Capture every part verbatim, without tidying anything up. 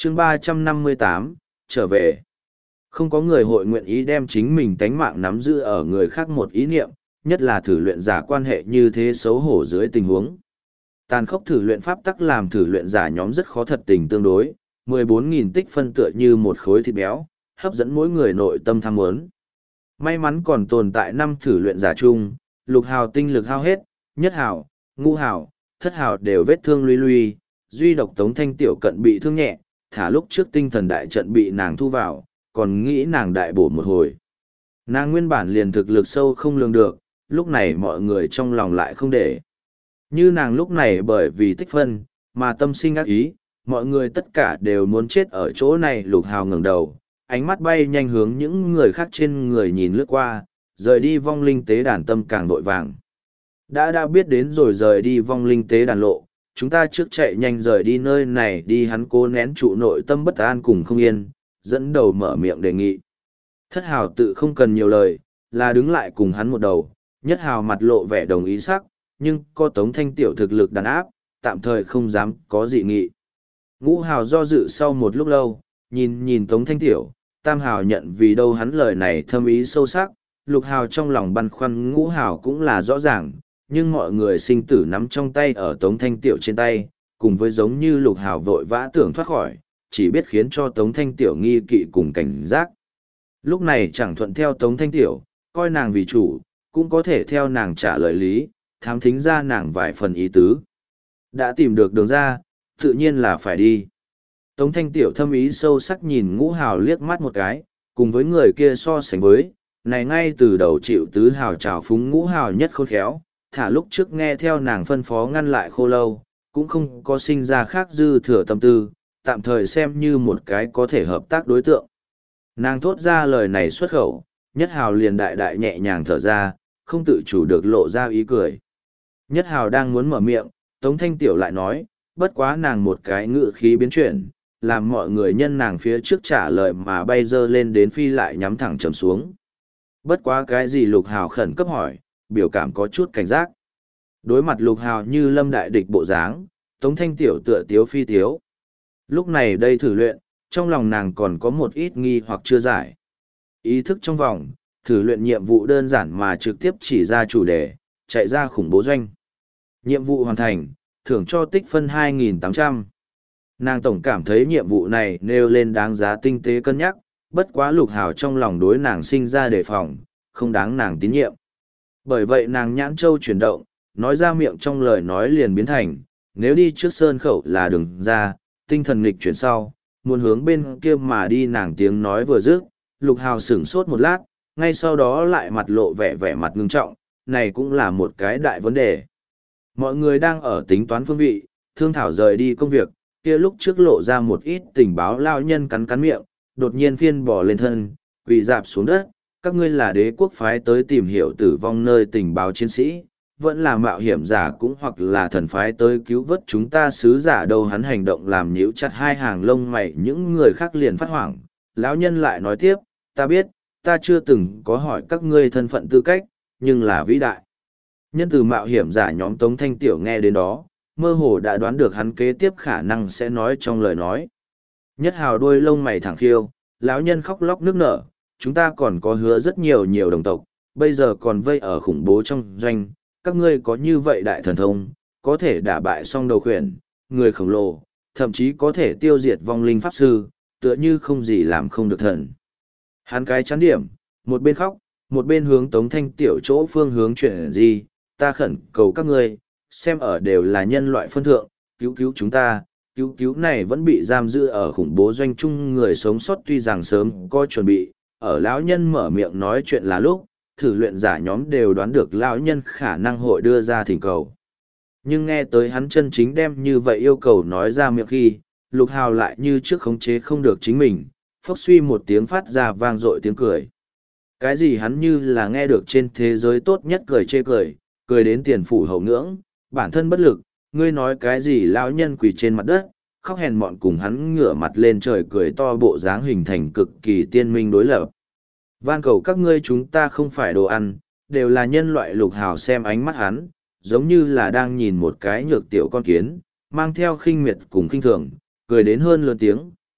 chương ba trăm năm mươi tám, trở về. Không có người hội nguyện ý đem chính mình tánh mạng nắm giữ ở người khác một ý niệm, nhất là thử luyện giả quan hệ như thế xấu hổ dưới tình huống. Tàn khốc thử luyện pháp tắc làm thử luyện giả nhóm rất khó thật tình tương đối, mười bốn nghìn tích phân tựa như một khối thịt béo, hấp dẫn mỗi người nội tâm tham muốn. May mắn còn tồn tại năm thử luyện giả chung, lục hào tinh lực hao hết, nhất hào, ngũ hào, thất hào đều vết thương luy luy, duy độc Tống Thanh Tiểu cận bị thương nhẹ, thả lúc trước tinh thần đại trận bị nàng thu vào, còn nghĩ nàng đại bổ một hồi. Nàng nguyên bản liền thực lực sâu không lường được, lúc này mọi người trong lòng lại không để. Như nàng lúc này bởi vì tích phân, mà tâm sinh ác ý, mọi người tất cả đều muốn chết ở chỗ này. Lục hào ngẩng đầu, ánh mắt bay nhanh hướng những người khác trên người nhìn lướt qua, rời đi vong linh tế đàn tâm càng vội vàng. Đã đã biết đến rồi rời đi vong linh tế đàn lộ, chúng ta trước chạy nhanh rời đi nơi này đi. Hắn cố nén trụ nội tâm bất an cùng không yên, dẫn đầu mở miệng đề nghị. Thất hào tự không cần nhiều lời, là đứng lại cùng hắn một đầu, nhất hào mặt lộ vẻ đồng ý sắc, nhưng có Tống Thanh Tiểu thực lực đàn áp, tạm thời không dám có dị nghị. Ngũ hào do dự sau một lúc lâu, nhìn nhìn Tống Thanh Tiểu, tam hào nhận vì đâu hắn lời này thâm ý sâu sắc, lục hào trong lòng băn khoăn, ngũ hào cũng là rõ ràng, nhưng mọi người sinh tử nắm trong tay ở Tống Thanh Tiểu trên tay, cùng với giống như lục hào vội vã tưởng thoát khỏi, chỉ biết khiến cho Tống Thanh Tiểu nghi kỵ cùng cảnh giác. Lúc này chẳng thuận theo Tống Thanh Tiểu, coi nàng vì chủ, cũng có thể theo nàng trả lời lý, thám thính ra nàng vài phần ý tứ. Đã tìm được đường ra, tự nhiên là phải đi. Tống Thanh Tiểu thâm ý sâu sắc nhìn ngũ hào liếc mắt một cái, cùng với người kia so sánh với, này ngay từ đầu chịu tứ hào trào phúng ngũ hào nhất khôn khéo, thả lúc trước nghe theo nàng phân phó ngăn lại khô lâu, cũng không có sinh ra khác dư thừa tâm tư, tạm thời xem như một cái có thể hợp tác đối tượng. Nàng thốt ra lời này xuất khẩu, nhất hào liền đại đại nhẹ nhàng thở ra, không tự chủ được lộ ra ý cười. Nhất hào đang muốn mở miệng, Tống Thanh Tiểu lại nói, bất quá nàng một cái ngự khí biến chuyển, làm mọi người nhân nàng phía trước trả lời mà bay dơ lên đến phi lại nhắm thẳng chầm xuống. Bất quá cái gì lục hào khẩn cấp hỏi, biểu cảm có chút cảnh giác. Đối mặt lục hào như lâm đại địch bộ dáng, Tống Thanh Tiểu tựa tiếu phi tiếu. Lúc này đây thử luyện, trong lòng nàng còn có một ít nghi hoặc chưa giải. Ý thức trong vòng, thử luyện nhiệm vụ đơn giản mà trực tiếp chỉ ra chủ đề, chạy ra khủng bố doanh. Nhiệm vụ hoàn thành, thưởng cho tích phân hai nghìn tám trăm. Nàng tổng cảm thấy nhiệm vụ này nêu lên đáng giá tinh tế cân nhắc, bất quá lục hào trong lòng đối nàng sinh ra đề phòng, không đáng nàng tín nhiệm. Bởi vậy nàng nhãn châu chuyển động, nói ra miệng trong lời nói liền biến thành, nếu đi trước sơn khẩu là đừng ra, tinh thần nghịch chuyển sau, muốn hướng bên kia mà đi. Nàng tiếng nói vừa dứt, lục hào sửng sốt một lát, ngay sau đó lại mặt lộ vẻ vẻ mặt ngưng trọng, này cũng là một cái đại vấn đề. Mọi người đang ở tính toán phương vị, thương thảo rời đi công việc, kia lúc trước lộ ra một ít tình báo lao nhân cắn cắn miệng, đột nhiên phiên bò lên thân, quỳ dạp xuống đất, các ngươi là đế quốc phái tới tìm hiểu tử vong nơi tình báo chiến sĩ, vẫn là mạo hiểm giả cũng hoặc là thần phái tới cứu vớt chúng ta sứ giả đâu. Hắn hành động làm nhíu chặt hai hàng lông mày, những người khác liền phát hoảng. Lão nhân lại nói tiếp, ta biết, ta chưa từng có hỏi các ngươi thân phận tư cách, nhưng là vĩ đại. Nhân từ mạo hiểm giả nhóm Tống Thanh Tiểu nghe đến đó, mơ hồ đã đoán được hắn kế tiếp khả năng sẽ nói trong lời nói. Nhất hào đôi lông mày thẳng khiêu, lão nhân khóc lóc nước nở, chúng ta còn có hứa rất nhiều nhiều đồng tộc, bây giờ còn vây ở khủng bố trong doanh, các ngươi có như vậy đại thần thông, có thể đả bại song đầu khuyển, người khổng lồ, thậm chí có thể tiêu diệt vong linh pháp sư, tựa như không gì làm không được thần. Hắn cái chán điểm, một bên khóc, một bên hướng Tống Thanh Tiểu chỗ phương hướng chuyển gì, ta khẩn cầu các ngươi, xem ở đều là nhân loại phân thượng, cứu cứu chúng ta, cứu cứu này vẫn bị giam giữ ở khủng bố doanh chung người sống sót. Tuy rằng sớm có chuẩn bị, ở lão nhân mở miệng nói chuyện là lúc, thử luyện giả nhóm đều đoán được lão nhân khả năng hội đưa ra thỉnh cầu. Nhưng nghe tới hắn chân chính đem như vậy yêu cầu nói ra miệng khi, lục hào lại như trước khống chế không được chính mình, phốc suy một tiếng phát ra vang dội tiếng cười. Cái gì hắn như là nghe được trên thế giới tốt nhất cười chê cười, cười đến tiền phủ hậu ngưỡng, bản thân bất lực, ngươi nói cái gì lão nhân quỳ trên mặt đất, khóc hèn mọn cùng hắn ngửa mặt lên trời cười to, bộ dáng hình thành cực kỳ tiên minh đối lập. Van cầu các ngươi, chúng ta không phải đồ ăn, đều là nhân loại. Lục hào xem ánh mắt hắn, giống như là đang nhìn một cái nhược tiểu con kiến, mang theo khinh miệt cùng khinh thường, cười đến hơn lớn tiếng,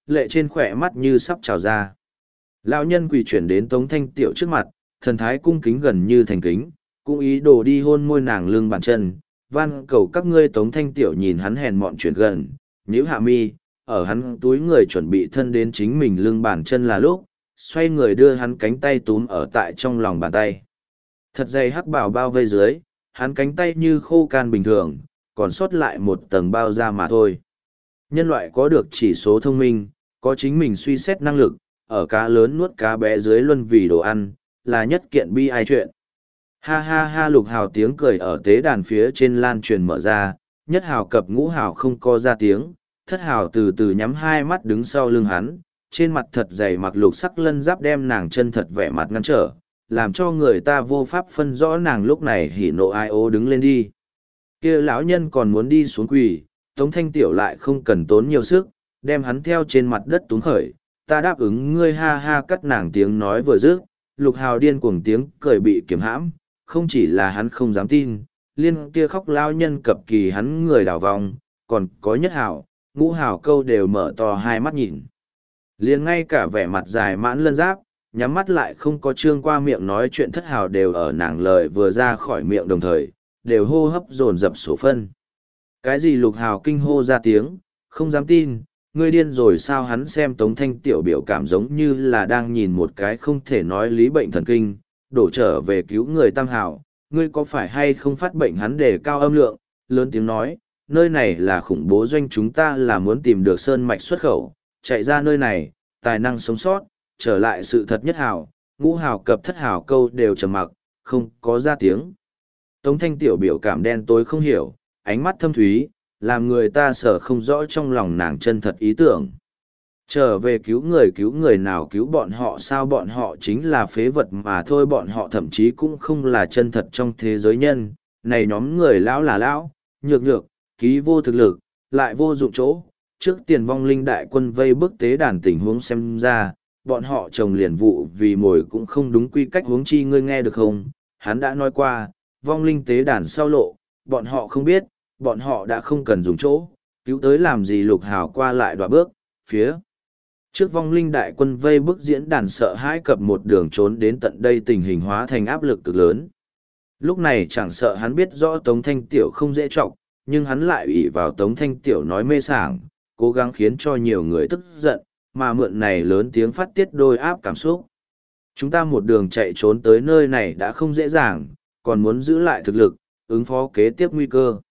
lệ trên khỏe mắt như sắp trào ra. Lão nhân quỳ chuyển đến Tống Thanh Tiểu trước mặt, thần thái cung kính gần như thành kính, cũng ý đồ đi hôn môi nàng lưng bàn chân. Van cầu các ngươi. Tống Thanh Tiểu nhìn hắn hèn mọn chuyển gần, nhíu hạ mi, ở hắn túi người chuẩn bị thân đến chính mình lưng bàn chân là lúc, xoay người đưa hắn cánh tay túm ở tại trong lòng bàn tay. Thật dày hắc bào bao vây dưới, hắn cánh tay như khô can bình thường, còn sót lại một tầng bao da mà thôi. Nhân loại có được chỉ số thông minh, có chính mình suy xét năng lực, ở cá lớn nuốt cá bé dưới luân vì đồ ăn, là nhất kiện bi ai chuyện. Ha ha ha, Lục Hào tiếng cười ở tế đàn phía trên lan truyền mở ra, nhất hào cập ngũ hào không co ra tiếng, thất hào từ từ nhắm hai mắt đứng sau lưng hắn, trên mặt thật dày mặc lục sắc lân giáp đem nàng chân thật vẻ mặt ngăn trở, làm cho người ta vô pháp phân rõ nàng lúc này hỉ nộ ai ố đứng lên đi. Kia lão nhân còn muốn đi xuống quỳ, Tống Thanh Tiểu lại không cần tốn nhiều sức, đem hắn theo trên mặt đất túm khởi, ta đáp ứng ngươi. Ha ha, cắt nàng tiếng nói vừa dứt, Lục Hào điên cuồng tiếng cười bị kiềm hãm, không chỉ là hắn không dám tin, liên kia khóc lao nhân cập kỳ hắn người đảo vòng, còn có nhất hào, ngũ hào câu đều mở to hai mắt nhìn. Liền ngay cả vẻ mặt dài mãn lân giáp, nhắm mắt lại không có trương qua miệng nói chuyện thất hào đều ở nàng lời vừa ra khỏi miệng đồng thời, đều hô hấp dồn dập sổ phân. Cái gì? Lục Hào kinh hô ra tiếng, không dám tin, ngươi điên rồi sao? Hắn xem Tống Thanh Tiểu biểu cảm giống như là đang nhìn một cái không thể nói lý bệnh thần kinh, đổ trở về cứu người tam hào, ngươi có phải hay không phát bệnh? Hắn đề cao âm lượng, lớn tiếng nói, nơi này là khủng bố doanh, chúng ta là muốn tìm được sơn mạch xuất khẩu, chạy ra nơi này, tài năng sống sót, trở lại sự thật. Nhất hào, ngũ hào cập thất hào câu đều trầm mặc, không có ra tiếng. Tống Thanh Tiểu biểu cảm đen tối không hiểu, ánh mắt thâm thúy, làm người ta sợ không rõ trong lòng nàng chân thật ý tưởng. Trở về cứu người, cứu người nào cứu bọn họ sao? Bọn họ chính là phế vật mà thôi, bọn họ thậm chí cũng không là chân thật trong thế giới nhân. Này nhóm người lão là lão, nhược nhược, ký vô thực lực, lại vô dụng chỗ. Trước tiền vong linh đại quân vây bức tế đàn tình huống xem ra, bọn họ trồng liền vụ vì mồi cũng không đúng quy cách. Huống chi ngươi nghe được không? Hắn đã nói qua, vong linh tế đàn sau lộ, bọn họ không biết, bọn họ đã không cần dùng chỗ, cứu tới làm gì? Lục Hào qua lại đoạt bước, phía trước vong linh đại quân vây bức diễn đàn sợ hãi cập một đường trốn đến tận đây, tình hình hóa thành áp lực cực lớn. Lúc này chẳng sợ hắn biết rõ Tống Thanh Tiểu không dễ trọng, nhưng hắn lại ủy vào Tống Thanh Tiểu nói mê sảng, cố gắng khiến cho nhiều người tức giận, mà mượn này lớn tiếng phát tiết đôi áp cảm xúc. Chúng ta một đường chạy trốn tới nơi này đã không dễ dàng, còn muốn giữ lại thực lực, ứng phó kế tiếp nguy cơ.